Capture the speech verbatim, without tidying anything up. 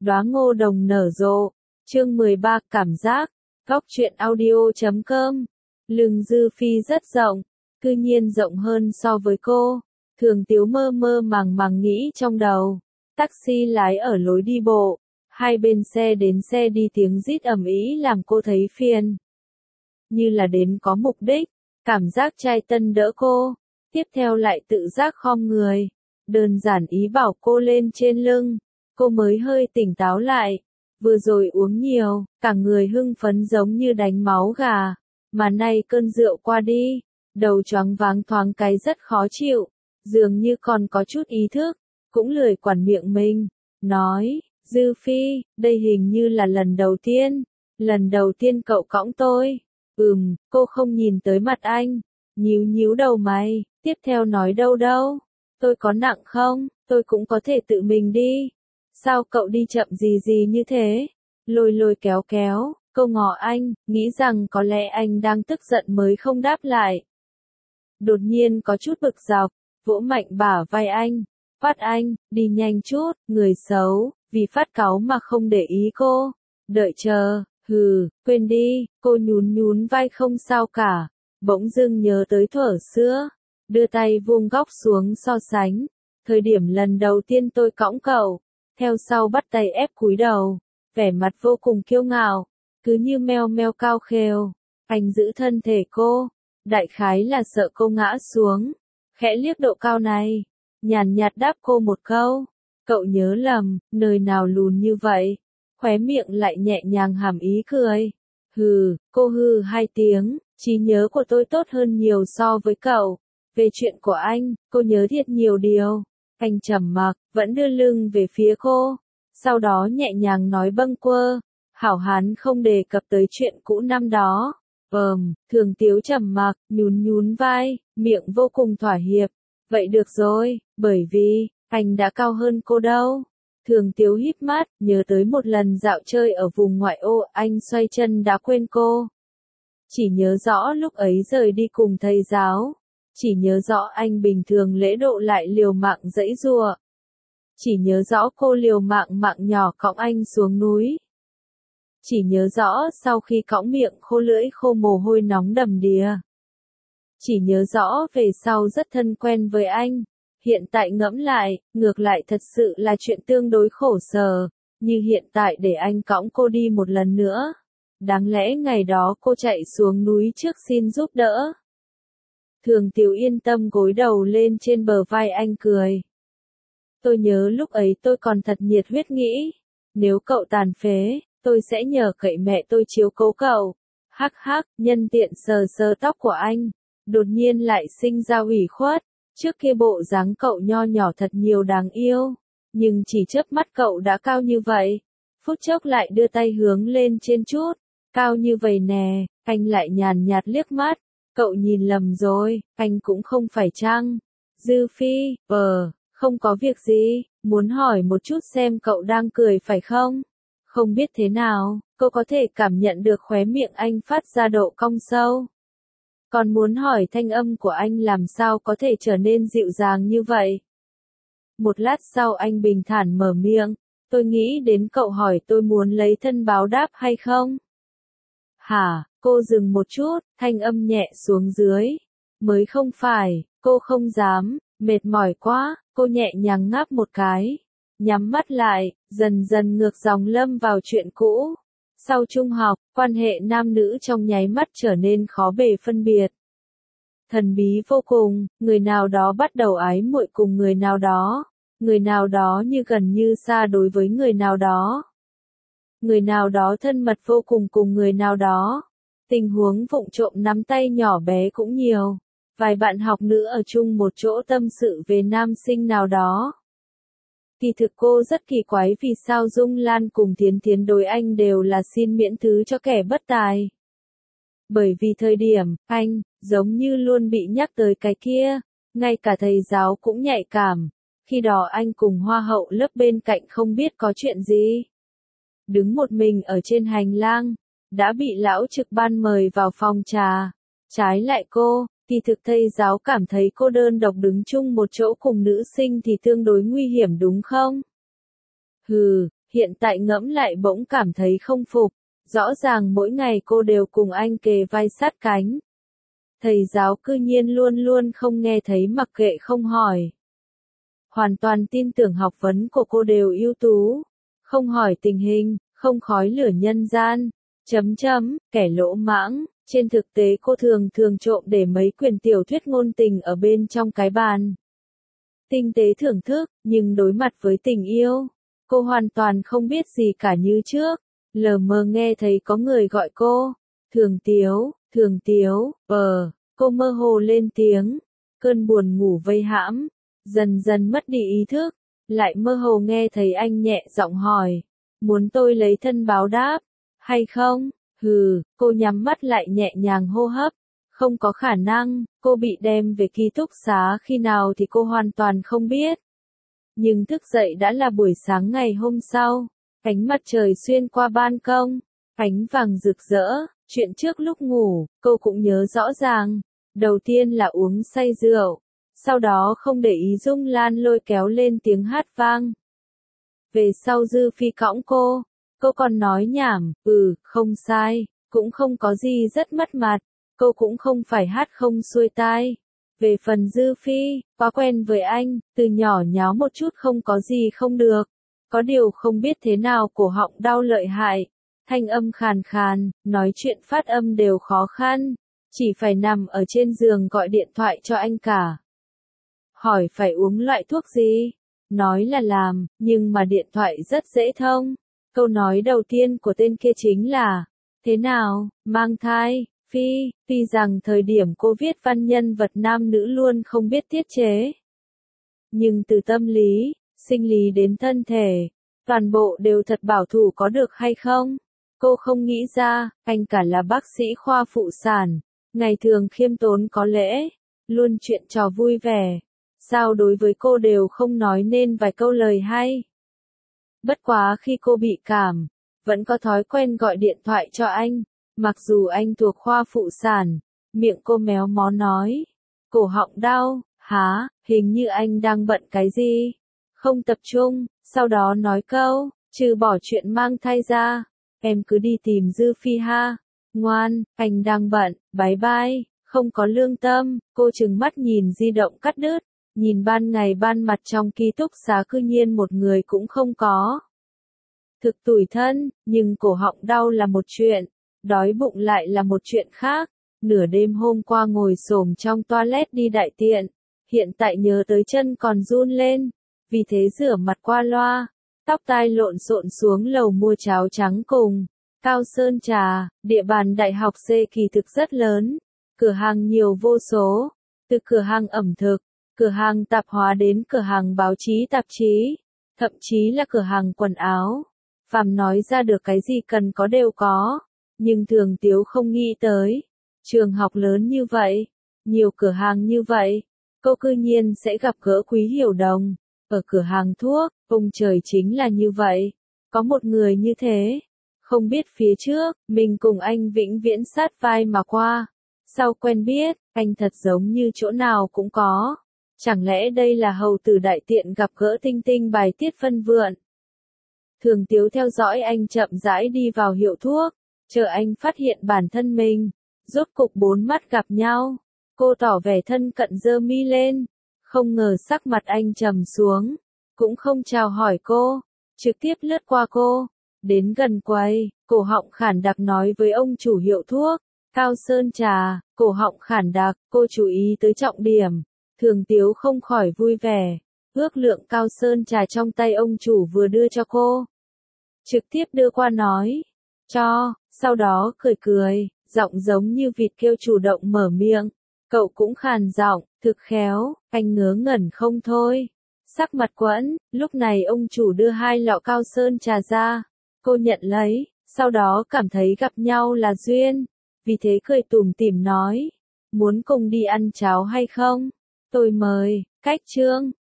Đóa ngô đồng nở rộ. Chương mười ba cảm giác. Góc truyện audio chấm com. Lưng Dư Phi rất rộng, cư nhiên rộng hơn so với cô. Thường Tiếu mơ mơ màng màng nghĩ trong đầu. Taxi lái ở lối đi bộ, hai bên xe đến xe đi tiếng rít ầm ĩ làm cô thấy phiền. Như là đến có mục đích, cảm giác trai tân đỡ cô, tiếp theo lại tự giác khom người, đơn giản ý bảo cô lên trên lưng, cô mới hơi tỉnh táo lại. Vừa rồi uống nhiều, cả người hưng phấn giống như đánh máu gà, mà nay cơn rượu qua đi, đầu choáng váng thoáng cái rất khó chịu, dường như còn có chút ý thức, cũng lười quản miệng mình, nói, Dư Phi, đây hình như là lần đầu tiên, lần đầu tiên cậu cõng tôi. Ừm, cô không nhìn tới mặt anh, nhíu nhíu đầu mày, tiếp theo nói đâu đâu, tôi có nặng không, tôi cũng có thể tự mình đi. Sao cậu đi chậm gì gì như thế? Lôi lôi kéo kéo, câu ngỏ anh, nghĩ rằng có lẽ anh đang tức giận mới không đáp lại. Đột nhiên có chút bực dọc, vỗ mạnh bả vai anh, phát anh, đi nhanh chút, người xấu, vì phát cáu mà không để ý cô. Đợi chờ, hừ, quên đi, cô nhún nhún vai không sao cả, bỗng dưng nhớ tới thuở xưa, đưa tay vuông góc xuống so sánh. Thời điểm lần đầu tiên tôi cõng cậu, theo sau bắt tay ép cúi đầu, vẻ mặt vô cùng kiêu ngạo, cứ như meo meo cao khều. Anh giữ thân thể cô, đại khái là sợ cô ngã xuống, khẽ liếc độ cao này, nhàn nhạt đáp cô một câu, cậu nhớ lầm, nơi nào lùn như vậy, khóe miệng lại nhẹ nhàng hàm ý cười. Hừ, cô hừ hai tiếng, trí nhớ của tôi tốt hơn nhiều so với cậu, về chuyện của anh, cô nhớ thiệt nhiều điều. Anh trầm mặc, vẫn đưa lưng về phía cô, sau đó nhẹ nhàng nói bâng quơ, hảo hán không đề cập tới chuyện cũ năm đó. Ờm, Thường Tiếu trầm mặc, nhún nhún vai, miệng vô cùng thỏa hiệp. Vậy được rồi, bởi vì, anh đã cao hơn cô đâu. Thường Tiếu híp mắt, nhớ tới một lần dạo chơi ở vùng ngoại ô, anh xoay chân đã quên cô. Chỉ nhớ rõ lúc ấy rời đi cùng thầy giáo. Chỉ nhớ rõ anh bình thường lễ độ lại liều mạng dãy giụa. Chỉ nhớ rõ cô liều mạng mạng nhỏ cõng anh xuống núi. Chỉ nhớ rõ sau khi cõng miệng khô lưỡi khô mồ hôi nóng đầm đìa. Chỉ nhớ rõ về sau rất thân quen với anh. Hiện tại ngẫm lại, ngược lại thật sự là chuyện tương đối khổ sở, như hiện tại để anh cõng cô đi một lần nữa. Đáng lẽ ngày đó cô chạy xuống núi trước xin giúp đỡ. Thường Tiếu yên tâm gối đầu lên trên bờ vai anh cười. Tôi nhớ lúc ấy tôi còn thật nhiệt huyết nghĩ, nếu cậu tàn phế, tôi sẽ nhờ cậy mẹ tôi chiếu cố cậu. Hắc hắc, nhân tiện sờ sờ tóc của anh, đột nhiên lại sinh ra ủy khuất, trước kia bộ dáng cậu nho nhỏ thật nhiều đáng yêu, nhưng chỉ chớp mắt cậu đã cao như vậy, phút chốc lại đưa tay hướng lên trên chút, cao như vậy nè, anh lại nhàn nhạt liếc mắt. Cậu nhìn lầm rồi, anh cũng không phải chăng? Dư Phi, ờ, không có việc gì, muốn hỏi một chút xem cậu đang cười phải không? Không biết thế nào, cô có thể cảm nhận được khóe miệng anh phát ra độ cong sâu. Còn muốn hỏi thanh âm của anh làm sao có thể trở nên dịu dàng như vậy? Một lát sau anh bình thản mở miệng, tôi nghĩ đến cậu hỏi tôi muốn lấy thân báo đáp hay không? Hả? Cô dừng một chút, thanh âm nhẹ xuống dưới. Mới không phải, cô không dám, mệt mỏi quá, cô nhẹ nhàng ngáp một cái. Nhắm mắt lại, dần dần ngược dòng lâm vào chuyện cũ. Sau trung học, quan hệ nam nữ trong nháy mắt trở nên khó bề phân biệt. Thần bí vô cùng, người nào đó bắt đầu ái muội cùng người nào đó. Người nào đó như gần như xa đối với người nào đó. Người nào đó thân mật vô cùng cùng người nào đó. Tình huống vụng trộm nắm tay nhỏ bé cũng nhiều. Vài bạn học nữ ở chung một chỗ tâm sự về nam sinh nào đó. Kỳ thực cô rất kỳ quái vì sao Dung Lan cùng Thiến Thiến đối anh đều là xin miễn thứ cho kẻ bất tài. Bởi vì thời điểm, anh, giống như luôn bị nhắc tới cái kia, ngay cả thầy giáo cũng nhạy cảm. Khi đó anh cùng hoa hậu lớp bên cạnh không biết có chuyện gì. Đứng một mình ở trên hành lang. Đã bị lão trực ban mời vào phòng trà. Trái lại cô, kỳ thực thầy giáo cảm thấy cô đơn độc đứng chung một chỗ cùng nữ sinh thì tương đối nguy hiểm đúng không? Hừ, Hiện tại ngẫm lại bỗng cảm thấy không phục, rõ ràng mỗi ngày cô đều cùng anh kề vai sát cánh. Thầy giáo cư nhiên luôn luôn không nghe thấy mặc kệ không hỏi. Hoàn toàn tin tưởng học vấn của cô đều ưu tú, không hỏi tình hình, không khói lửa nhân gian, chấm chấm, kẻ lỗ mãng. Trên thực tế cô thường thường trộm để mấy quyển tiểu thuyết ngôn tình ở bên trong cái bàn. Tinh tế thưởng thức, nhưng đối mặt với tình yêu, cô hoàn toàn không biết gì cả như trước. Lờ mờ nghe thấy có người gọi cô, Thường Tiếu, Thường Tiếu, ờ, cô mơ hồ lên tiếng, cơn buồn ngủ vây hãm, dần dần mất đi ý thức, lại mơ hồ nghe thấy anh nhẹ giọng hỏi, muốn tôi lấy thân báo đáp, hay không? Hừ, cô nhắm mắt lại nhẹ nhàng hô hấp, không có khả năng, cô bị đem về ký túc xá khi nào thì cô hoàn toàn không biết. Nhưng thức dậy đã là buổi sáng ngày hôm sau, ánh mặt trời xuyên qua ban công, ánh vàng rực rỡ, chuyện trước lúc ngủ, cô cũng nhớ rõ ràng. Đầu tiên là uống say rượu, sau đó không để ý Dung Lan lôi kéo lên tiếng hát vang. Về sau Dư Phi cõng cô, cô còn nói nhảm, ừ, không sai, cũng không có gì rất mất mặt, cô cũng không phải hát không xuôi tai. Về phần Dư Phi, quá quen với anh, từ nhỏ nháo một chút không có gì không được. Có điều không biết thế nào cổ họng đau lợi hại, thanh âm khàn khàn, nói chuyện phát âm đều khó khăn, chỉ phải nằm ở trên giường gọi điện thoại cho anh cả. Hỏi phải uống loại thuốc gì? Nói là làm, nhưng mà điện thoại rất dễ thông. Câu nói đầu tiên của tên kia chính là, thế nào, mang thai? Phi, Phi rằng thời điểm cô viết văn nhân vật nam nữ luôn không biết tiết chế. Nhưng từ tâm lý, sinh lý đến thân thể, toàn bộ đều thật bảo thủ có được hay không? Cô không nghĩ ra, anh cả là bác sĩ khoa phụ sản, ngày thường khiêm tốn có lễ, luôn chuyện trò vui vẻ. Sao đối với cô đều không nói nên vài câu lời hay? Bất quá khi cô bị cảm, vẫn có thói quen gọi điện thoại cho anh. Mặc dù anh thuộc khoa phụ sản, miệng cô méo mó nói, cổ họng đau, há, hình như anh đang bận cái gì, không tập trung, sau đó nói câu, trừ bỏ chuyện mang thai ra, em cứ đi tìm Dư Phi ha, ngoan, anh đang bận, bye bye, không có lương tâm. Cô trừng mắt nhìn di động cắt đứt, nhìn ban ngày ban mặt trong ký túc xá cư nhiên một người cũng không có. Thực tủi thân, nhưng cổ họng đau là một chuyện. Đói bụng lại là một chuyện khác, nửa đêm hôm qua ngồi xổm trong toilet đi đại tiện, hiện tại nhớ tới chân còn run lên, vì thế rửa mặt qua loa, tóc tai lộn xộn xuống lầu mua cháo trắng cùng Cao Sơn trà. Địa bàn đại học C kỳ thực rất lớn, cửa hàng nhiều vô số, từ cửa hàng ẩm thực, cửa hàng tạp hóa đến cửa hàng báo chí tạp chí, thậm chí là cửa hàng quần áo, phàm nói ra được cái gì cần có đều có. Nhưng Thường Tiếu không nghĩ tới, trường học lớn như vậy, nhiều cửa hàng như vậy, cô cư nhiên sẽ gặp gỡ Quý Hiểu Đồng, ở cửa hàng thuốc, ông trời chính là như vậy, có một người như thế, không biết phía trước, mình cùng anh vĩnh viễn sát vai mà qua, sau quen biết, anh thật giống như chỗ nào cũng có, chẳng lẽ đây là hầu tử đại tiện gặp gỡ Tinh Tinh bài tiết phân vượn. Thường Tiếu theo dõi anh chậm rãi đi vào hiệu thuốc. Chờ anh phát hiện bản thân mình, rốt cục bốn mắt gặp nhau, cô tỏ vẻ thân cận giơ mi lên, không ngờ sắc mặt anh trầm xuống, cũng không chào hỏi cô, trực tiếp lướt qua cô, đến gần quầy, cổ họng khản đặc nói với ông chủ hiệu thuốc, Cao Sơn trà, cổ họng khản đặc, cô chú ý tới trọng điểm, Thường Tiếu không khỏi vui vẻ, ước lượng Cao Sơn trà trong tay ông chủ vừa đưa cho cô, trực tiếp đưa qua nói, cho. Sau đó cười cười, giọng giống như vịt kêu chủ động mở miệng. Cậu cũng khàn giọng, thực khéo, anh ngớ ngẩn không thôi. Sắc mặt quẫn, lúc này ông chủ đưa hai lọ Cao Sơn trà ra. Cô nhận lấy, sau đó cảm thấy gặp nhau là duyên. Vì thế cười tủm tỉm nói, muốn cùng đi ăn cháo hay không? Tôi mời, cách chương.